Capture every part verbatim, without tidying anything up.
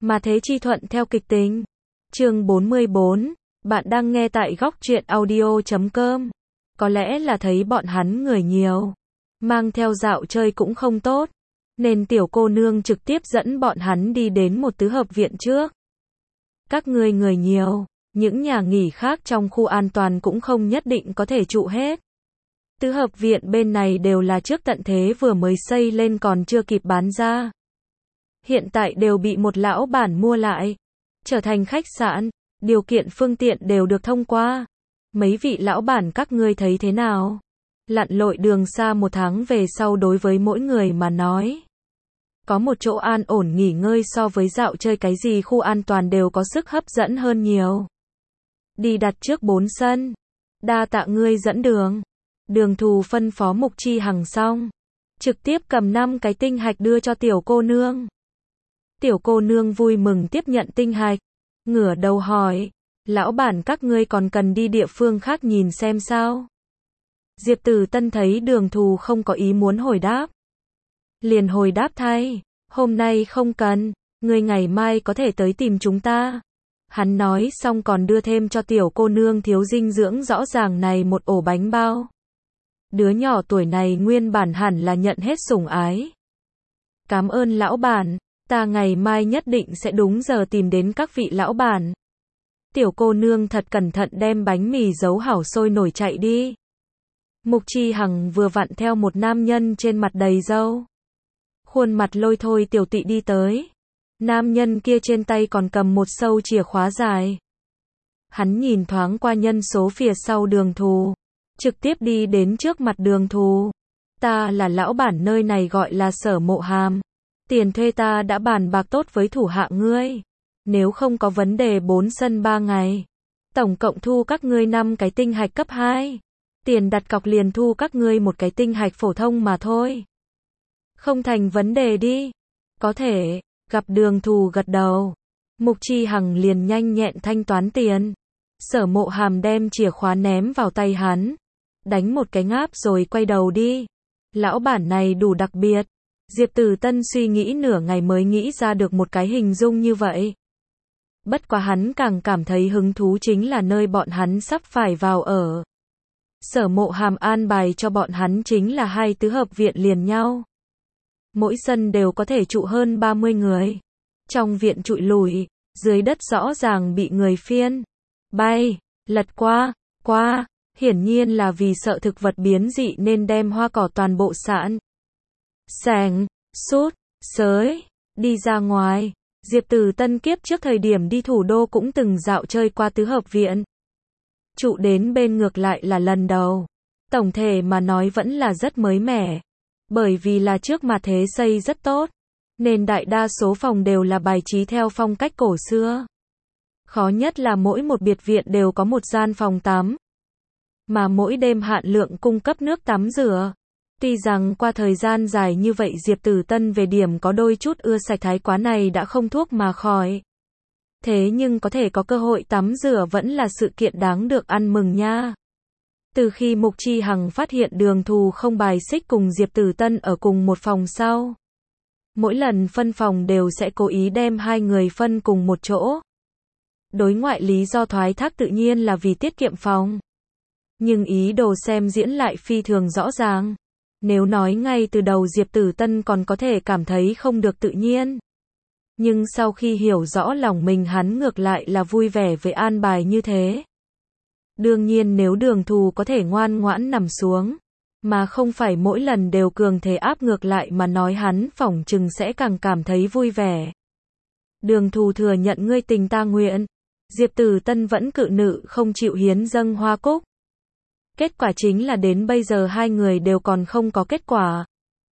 Mà thế chi thuận theo kịch tính. Chương bốn mươi bốn, bạn đang nghe tại góc truyện audio chấm com. Có lẽ là thấy bọn hắn người nhiều, mang theo dạo chơi cũng không tốt, nên tiểu cô nương trực tiếp dẫn bọn hắn đi đến một tứ hợp viện trước. Các ngươi người nhiều, những nhà nghỉ khác trong khu an toàn cũng không nhất định có thể trụ hết. Tứ hợp viện bên này đều là trước tận thế vừa mới xây lên còn chưa kịp bán ra. Hiện tại đều bị một lão bản mua lại, trở thành khách sạn, điều kiện phương tiện đều được thông qua. Mấy vị lão bản các ngươi thấy thế nào? Lặn lội đường xa một tháng về sau đối với mỗi người mà nói, có một chỗ an ổn nghỉ ngơi so với dạo chơi cái gì khu an toàn đều có sức hấp dẫn hơn nhiều. Đi đặt trước bốn sân. Đa tạ ngươi dẫn đường. Đường Thù phân phó Mục Chi Hằng xong, trực tiếp cầm năm cái tinh hạch đưa cho tiểu cô nương. Tiểu cô nương vui mừng tiếp nhận tinh hạch, ngửa đầu hỏi, lão bản các ngươi còn cần đi địa phương khác nhìn xem sao? Diệp Tử Tân thấy Đường Thù không có ý muốn hồi đáp, liền hồi đáp thay, hôm nay không cần, ngươi ngày mai có thể tới tìm chúng ta. Hắn nói xong còn đưa thêm cho tiểu cô nương thiếu dinh dưỡng rõ ràng này một ổ bánh bao. Đứa nhỏ tuổi này nguyên bản hẳn là nhận hết sủng ái. Cảm ơn lão bản, ta ngày mai nhất định sẽ đúng giờ tìm đến các vị lão bản. Tiểu cô nương thật cẩn thận đem bánh mì giấu hảo sôi nổi chạy đi. Mục Chi Hằng vừa vặn theo một nam nhân trên mặt đầy râu, khuôn mặt lôi thôi tiểu tụy đi tới. Nam nhân kia trên tay còn cầm một sâu chìa khóa dài. Hắn nhìn thoáng qua nhân số phía sau Đường Thù, trực tiếp đi đến trước mặt Đường Thù. Ta là lão bản nơi này gọi là Sở Mộ Hàm. Tiền thuê ta đã bàn bạc tốt với thủ hạ ngươi. Nếu không có vấn đề bốn sân ba ngày. Tổng cộng thu các ngươi năm cái tinh hạch cấp hai. Tiền đặt cọc liền thu các ngươi một cái tinh hạch phổ thông mà thôi. Không thành vấn đề đi. Có thể. Gặp Đường Thù gật đầu, Mục Chi Hằng liền nhanh nhẹn thanh toán tiền. Sở Mộ Hàm đem chìa khóa ném vào tay hắn, đánh một cái ngáp rồi quay đầu đi. Lão bản này đủ đặc biệt. Diệp Tử Tân suy nghĩ nửa ngày mới nghĩ ra được một cái hình dung như vậy. Bất quá hắn càng cảm thấy hứng thú chính là nơi bọn hắn sắp phải vào ở. Sở Mộ Hàm an bài cho bọn hắn chính là hai tứ hợp viện liền nhau. Mỗi sân đều có thể trụ hơn ba mươi người. Trong viện trụi lủi, dưới đất rõ ràng bị người phiên bay, lật qua, qua, hiển nhiên là vì sợ thực vật biến dị nên đem hoa cỏ toàn bộ sạn sành, sút, sới, đi ra ngoài. Diệp Tử Tân kiếp trước thời điểm đi thủ đô cũng từng dạo chơi qua tứ hợp viện. Trụ đến bên ngược lại là lần đầu. Tổng thể mà nói vẫn là rất mới mẻ. Bởi vì là trước mà thế xây rất tốt, nên đại đa số phòng đều là bài trí theo phong cách cổ xưa. Khó nhất là mỗi một biệt viện đều có một gian phòng tắm, mà mỗi đêm hạn lượng cung cấp nước tắm rửa. Tuy rằng qua thời gian dài như vậy Diệp Tử Tân về điểm có đôi chút ưa sạch thái quá này đã không thuốc mà khỏi. Thế nhưng có thể có cơ hội tắm rửa vẫn là sự kiện đáng được ăn mừng nha. Từ khi Mục Chi Hằng phát hiện Đường Thù không bài xích cùng Diệp Tử Tân ở cùng một phòng sau, mỗi lần phân phòng đều sẽ cố ý đem hai người phân cùng một chỗ. Đối ngoại lý do thoái thác tự nhiên là vì tiết kiệm phòng. Nhưng ý đồ xem diễn lại phi thường rõ ràng. Nếu nói ngay từ đầu Diệp Tử Tân còn có thể cảm thấy không được tự nhiên. Nhưng sau khi hiểu rõ lòng mình hắn ngược lại là vui vẻ với an bài như thế. Đương nhiên nếu Đường Thù có thể ngoan ngoãn nằm xuống, mà không phải mỗi lần đều cường thế áp ngược lại mà nói hắn phỏng chừng sẽ càng cảm thấy vui vẻ. Đường Thù thừa nhận ngươi tình ta nguyện. Diệp Tử Tân vẫn cự nữ không chịu hiến dâng hoa cúc. Kết quả chính là đến bây giờ hai người đều còn không có kết quả.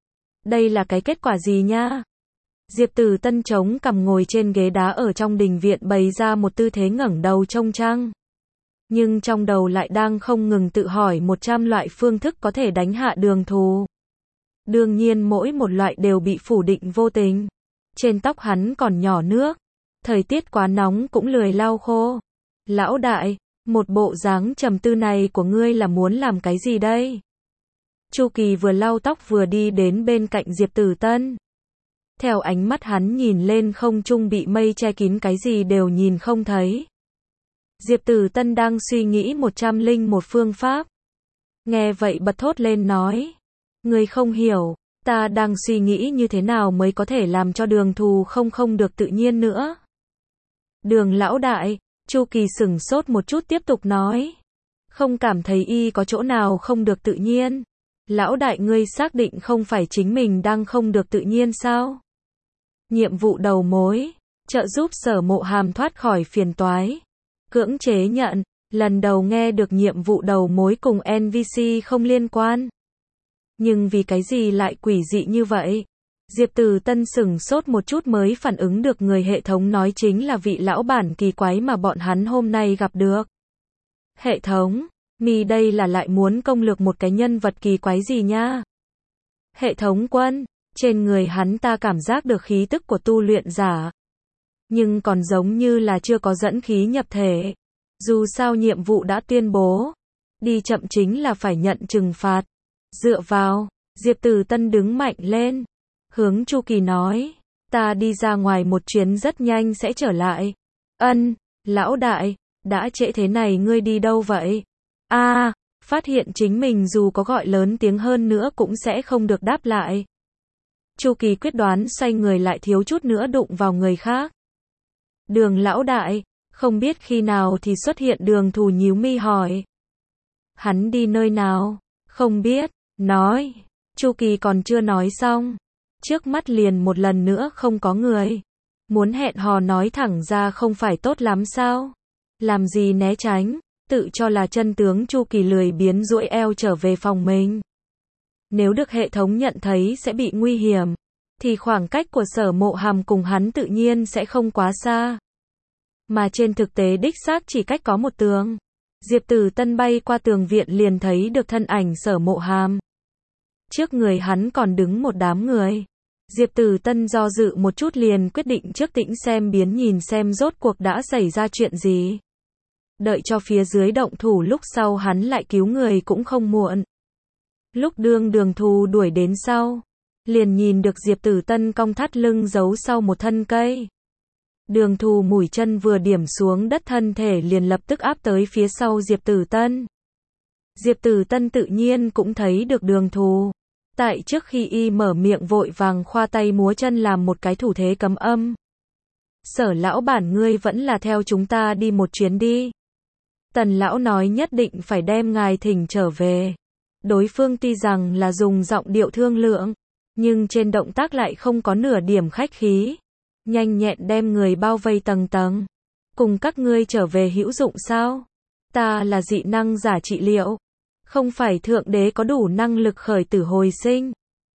Đây là cái kết quả gì nha? Diệp Tử Tân chống cằm ngồi trên ghế đá ở trong đình viện bày ra một tư thế ngẩng đầu trông trăng. Nhưng trong đầu lại đang không ngừng tự hỏi một trăm loại phương thức có thể đánh hạ Đường Thù. Đương nhiên mỗi một loại đều bị phủ định vô tình. Trên tóc hắn còn nhỏ nước. Thời tiết quá nóng cũng lười lau khô. Lão đại, một bộ dáng trầm tư này của ngươi là muốn làm cái gì đây? Chu Kỳ vừa lau tóc vừa đi đến bên cạnh Diệp Tử Tân. Theo ánh mắt hắn nhìn lên không trung bị mây che kín cái gì đều nhìn không thấy. Diệp Tử Tân đang suy nghĩ một trăm linh một phương pháp. Nghe vậy bật thốt lên nói. Ngươi không hiểu, ta đang suy nghĩ như thế nào mới có thể làm cho Đường Thù không không được tự nhiên nữa. Đường lão đại, Chu Kỳ sửng sốt một chút tiếp tục nói. Không cảm thấy y có chỗ nào không được tự nhiên. Lão đại ngươi xác định không phải chính mình đang không được tự nhiên sao? Nhiệm vụ đầu mối, trợ giúp Sở Mộ Hàm thoát khỏi phiền toái. Cưỡng chế nhận, lần đầu nghe được nhiệm vụ đầu mối cùng en pê xê không liên quan. Nhưng vì cái gì lại quỷ dị như vậy? Diệp Tử Tân sửng sốt một chút mới phản ứng được người hệ thống nói chính là vị lão bản kỳ quái mà bọn hắn hôm nay gặp được. Hệ thống, mi đây là lại muốn công lược một cái nhân vật kỳ quái gì nha? Hệ thống quân, trên người hắn ta cảm giác được khí tức của tu luyện giả. Nhưng còn giống như là chưa có dẫn khí nhập thể. Dù sao nhiệm vụ đã tuyên bố. Đi chậm chính là phải nhận trừng phạt. Dựa vào, Diệp Tử Tân đứng mạnh lên. Hướng Chu Kỳ nói. Ta đi ra ngoài một chuyến rất nhanh sẽ trở lại. Ân, lão đại, đã trễ thế này ngươi đi đâu vậy? A, à, phát hiện chính mình dù có gọi lớn tiếng hơn nữa cũng sẽ không được đáp lại. Chu Kỳ quyết đoán xoay người lại thiếu chút nữa đụng vào người khác. Đường lão đại, không biết khi nào thì xuất hiện. Đường Thù nhíu mi hỏi. Hắn đi nơi nào? Không biết, nói. Chu Kỳ còn chưa nói xong. Trước mắt liền một lần nữa không có người. Muốn hẹn hò nói thẳng ra không phải tốt lắm sao? Làm gì né tránh, tự cho là chân tướng. Chu Kỳ lười biến duỗi eo trở về phòng mình. Nếu được hệ thống nhận thấy sẽ bị nguy hiểm, thì khoảng cách của Sở Mộ Hàm cùng hắn tự nhiên sẽ không quá xa. Mà trên thực tế đích xác chỉ cách có một tường. Diệp Tử Tân bay qua tường viện liền thấy được thân ảnh Sở Mộ Hàm. Trước người hắn còn đứng một đám người. Diệp Tử Tân do dự một chút liền quyết định trước tĩnh xem biến nhìn xem rốt cuộc đã xảy ra chuyện gì. Đợi cho phía dưới động thủ lúc sau hắn lại cứu người cũng không muộn. Lúc đương Đường Thù đuổi đến sau, liền nhìn được Diệp Tử Tân cong thắt lưng giấu sau một thân cây. Đường Thù mũi chân vừa điểm xuống đất thân thể liền lập tức áp tới phía sau Diệp Tử Tân. Diệp Tử Tân tự nhiên cũng thấy được Đường Thù. Tại trước khi y mở miệng vội vàng khoa tay múa chân làm một cái thủ thế cấm âm. Sở lão bản ngươi vẫn là theo chúng ta đi một chuyến đi. Tần lão nói nhất định phải đem ngài thỉnh trở về. Đối phương tuy rằng là dùng giọng điệu thương lượng, nhưng trên động tác lại không có nửa điểm khách khí. Nhanh nhẹn đem người bao vây tầng tầng. Cùng các ngươi trở về hữu dụng sao? Ta là dị năng giả trị liệu. Không phải thượng đế có đủ năng lực khởi tử hồi sinh.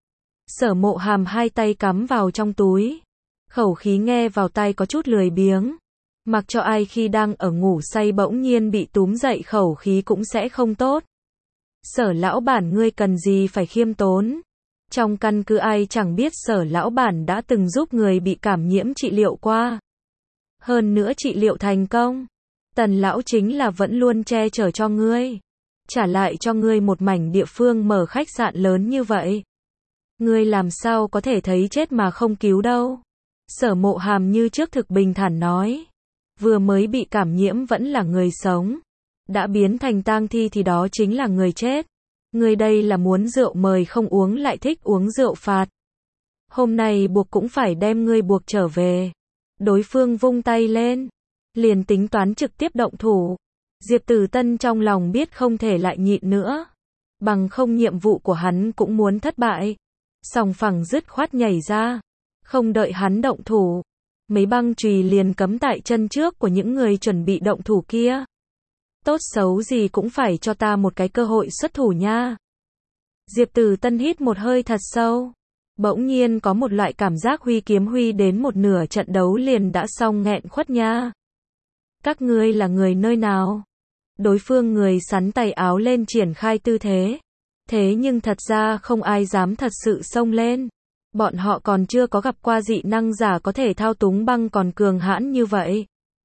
Sở Mộ Hàm hai tay cắm vào trong túi. Khẩu khí nghe vào tai có chút lười biếng. Mặc cho ai khi đang ở ngủ say bỗng nhiên bị túm dậy khẩu khí cũng sẽ không tốt. Sở lão bản ngươi cần gì phải khiêm tốn. Trong căn cứ ai chẳng biết Sở lão bản đã từng giúp người bị cảm nhiễm trị liệu qua. Hơn nữa trị liệu thành công. Tần lão chính là vẫn luôn che chở cho ngươi. Trả lại cho ngươi một mảnh địa phương mở khách sạn lớn như vậy. Ngươi làm sao có thể thấy chết mà không cứu đâu. Sở Mộ Hàm như trước thực bình thản nói. Vừa mới bị cảm nhiễm vẫn là người sống. Đã biến thành tang thi thì đó chính là người chết. Ngươi đây là muốn rượu mời không uống lại thích uống rượu phạt. Hôm nay buộc cũng phải đem ngươi buộc trở về. Đối phương vung tay lên. Liền tính toán trực tiếp động thủ. Diệp Tử Tân trong lòng biết không thể lại nhịn nữa. Bằng không nhiệm vụ của hắn cũng muốn thất bại. Sòng phẳng dứt khoát nhảy ra. Không đợi hắn động thủ. Mấy băng chùy liền cấm tại chân trước của những người chuẩn bị động thủ kia. Tốt xấu gì cũng phải cho ta một cái cơ hội xuất thủ nha. Diệp Tử Tân hít một hơi thật sâu. Bỗng nhiên có một loại cảm giác huy kiếm huy đến một nửa trận đấu liền đã xong nghẹn khuất nha. Các ngươi là người nơi nào? Đối phương người sắn tay áo lên triển khai tư thế. Thế nhưng thật ra không ai dám thật sự xông lên. Bọn họ còn chưa có gặp qua dị năng giả có thể thao túng băng còn cường hãn như vậy.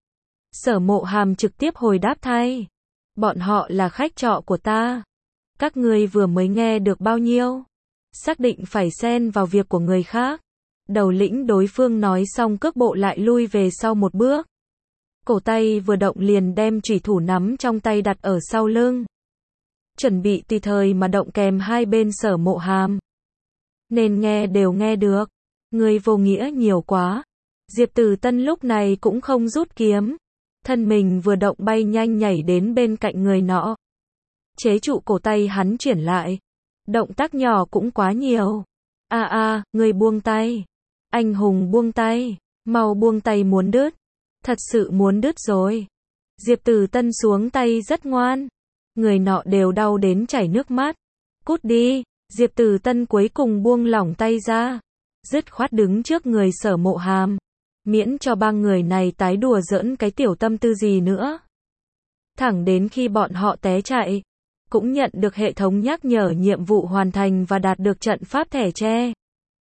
Sở Mộ Hàm trực tiếp hồi đáp thay. Bọn họ là khách trọ của ta. Các ngươi vừa mới nghe được bao nhiêu? Xác định phải xen vào việc của người khác. Đầu lĩnh đối phương nói xong cước bộ lại lui về sau một bước. Cổ tay vừa động liền đem chủy thủ nắm trong tay đặt ở sau lưng. Chuẩn bị tùy thời mà động kèm hai bên Sở Mộ Hàm. Nên nghe đều nghe được. Người vô nghĩa nhiều quá. Diệp Từ Tân lúc này cũng không rút kiếm. Thân mình vừa động bay nhanh nhảy đến bên cạnh người nọ. Chế trụ cổ tay hắn chuyển lại. Động tác nhỏ cũng quá nhiều. A a, người buông tay. Anh hùng buông tay. Mau buông tay muốn đứt. Thật sự muốn đứt rồi. Diệp Từ Tân xuống tay rất ngoan. Người nọ đều đau đến chảy nước mắt. Cút đi. Diệp Từ Tân cuối cùng buông lỏng tay ra. Dứt khoát đứng trước người Sở Mộ Hàm. Miễn cho ba người này tái đùa giỡn cái tiểu tâm tư gì nữa. Thẳng đến khi bọn họ té chạy. Cũng nhận được hệ thống nhắc nhở nhiệm vụ hoàn thành và đạt được trận pháp thẻ tre.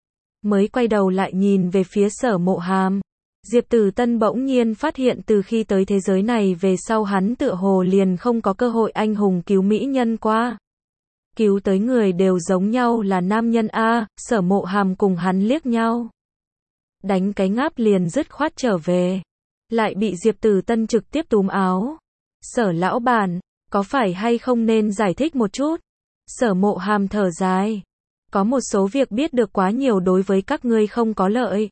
Mới quay đầu lại nhìn về phía Sở Mộ Hàm. Diệp Từ Tân bỗng nhiên phát hiện từ khi tới thế giới này về sau hắn tựa hồ liền không có cơ hội anh hùng cứu mỹ nhân qua. Cứu tới người đều giống nhau là nam nhân a. Sở Mộ Hàm cùng hắn liếc nhau. Đánh cái ngáp liền dứt khoát trở về. Lại bị Diệp Từ Tân trực tiếp túm áo. Sở lão bản, có phải hay không nên giải thích một chút? Sở Mộ Hàm thở dài. Có một số việc biết được quá nhiều đối với các ngươi không có lợi.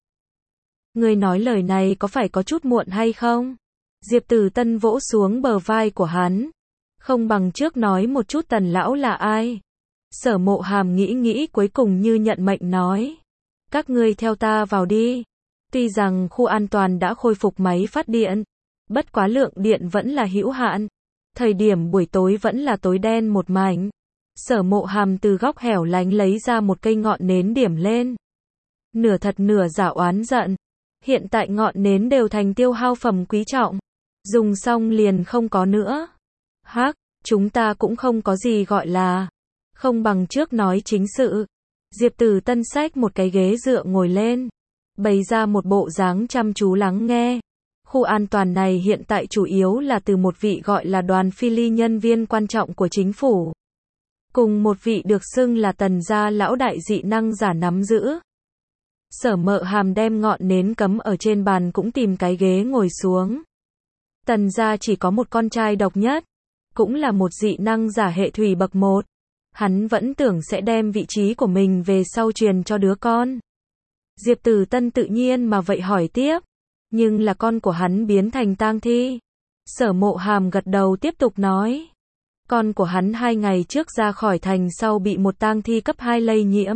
Ngươi nói lời này có phải có chút muộn hay không? Diệp Từ Tân vỗ xuống bờ vai của hắn. Không bằng trước nói một chút Tần lão là ai? Sở Mộ Hàm nghĩ nghĩ cuối cùng như nhận mệnh nói. Các ngươi theo ta vào đi. Tuy rằng khu an toàn đã khôi phục máy phát điện. Bất quá lượng điện vẫn là hữu hạn. Thời điểm buổi tối vẫn là tối đen một mảnh. Sở Mộ Hàm từ góc hẻo lánh lấy ra một cây ngọn nến điểm lên. Nửa thật nửa giả oán giận. Hiện tại ngọn nến đều thành tiêu hao phẩm quý trọng. Dùng xong liền không có nữa. Hắc, chúng ta cũng không có gì gọi là. Không bằng trước nói chính sự. Diệp Từ Tân xách một cái ghế dựa ngồi lên. Bày ra một bộ dáng chăm chú lắng nghe. Khu an toàn này hiện tại chủ yếu là từ một vị gọi là Đoàn Phi Ly nhân viên quan trọng của chính phủ. Cùng một vị được xưng là Tần gia lão đại dị năng giả nắm giữ. Sở Mộ Hàm đem ngọn nến cắm ở trên bàn cũng tìm cái ghế ngồi xuống. Tần gia chỉ có một con trai độc nhất. Cũng là một dị năng giả hệ thủy bậc một. Hắn vẫn tưởng sẽ đem vị trí của mình về sau truyền cho đứa con. Diệp Từ Tân tự nhiên mà vậy hỏi tiếp. Nhưng là con của hắn biến thành tang thi. Sở Mộ Hàm gật đầu tiếp tục nói. Con của hắn hai ngày trước ra khỏi thành sau bị một tang thi cấp hai lây nhiễm.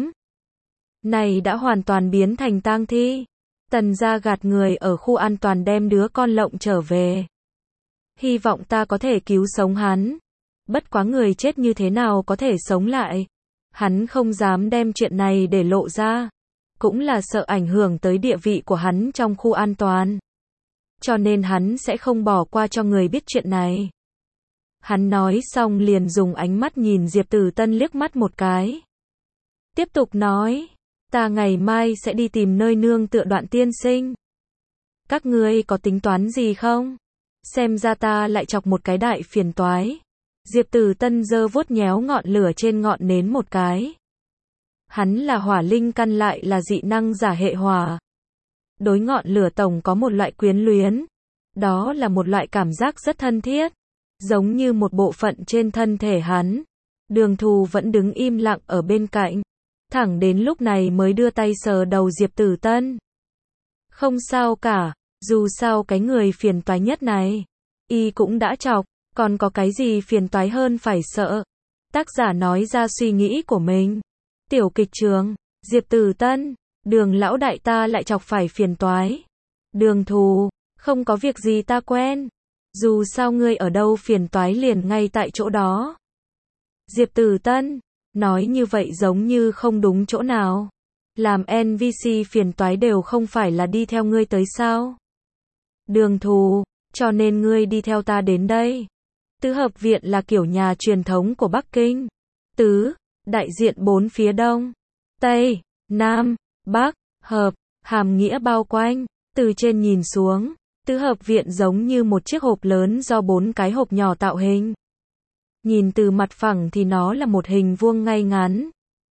Này đã hoàn toàn biến thành tang thi. Tần gia gạt người ở khu an toàn đem đứa con lộng trở về. Hy vọng ta có thể cứu sống hắn. Bất quá người chết như thế nào có thể sống lại. Hắn không dám đem chuyện này để lộ ra. Cũng là sợ ảnh hưởng tới địa vị của hắn trong khu an toàn. Cho nên hắn sẽ không bỏ qua cho người biết chuyện này. Hắn nói xong liền dùng ánh mắt nhìn Diệp Từ Tân liếc mắt một cái. Tiếp tục nói. Ta ngày mai sẽ đi tìm nơi nương tựa Đoạn tiên sinh. Các ngươi có tính toán gì không? Xem ra ta lại chọc một cái đại phiền toái. Diệp Từ Tân giơ vuốt nhéo ngọn lửa trên ngọn nến một cái. Hắn là hỏa linh căn lại là dị năng giả hệ hỏa. Đối ngọn lửa tổng có một loại quyến luyến. Đó là một loại cảm giác rất thân thiết. Giống như một bộ phận trên thân thể hắn. Đường Thù vẫn đứng im lặng ở bên cạnh. Thẳng đến lúc này mới đưa tay sờ đầu Diệp Từ Tân. Không sao cả, dù sao cái người phiền toái nhất này. Y cũng đã chọc, còn có cái gì phiền toái hơn phải sợ. Tác giả nói ra suy nghĩ của mình. Tiểu kịch trường, Diệp Từ Tân, Đường lão đại ta lại chọc phải phiền toái. Đường Thù, không có việc gì ta quen. Dù sao ngươi ở đâu phiền toái liền ngay tại chỗ đó. Diệp Từ Tân, nói như vậy giống như không đúng chỗ nào. Làm en pê xê phiền toái đều không phải là đi theo ngươi tới sao? Đường Thù, cho nên ngươi đi theo ta đến đây. Tứ hợp viện là kiểu nhà truyền thống của Bắc Kinh. Tứ, đại diện bốn phía đông, tây, nam, bắc, hợp, hàm nghĩa bao quanh. Từ trên nhìn xuống, tứ hợp viện giống như một chiếc hộp lớn do bốn cái hộp nhỏ tạo hình. Nhìn từ mặt phẳng thì nó là một hình vuông ngay ngắn.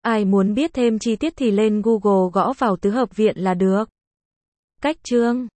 Ai muốn biết thêm chi tiết thì lên Google gõ vào tứ hợp viện là được. Cách chương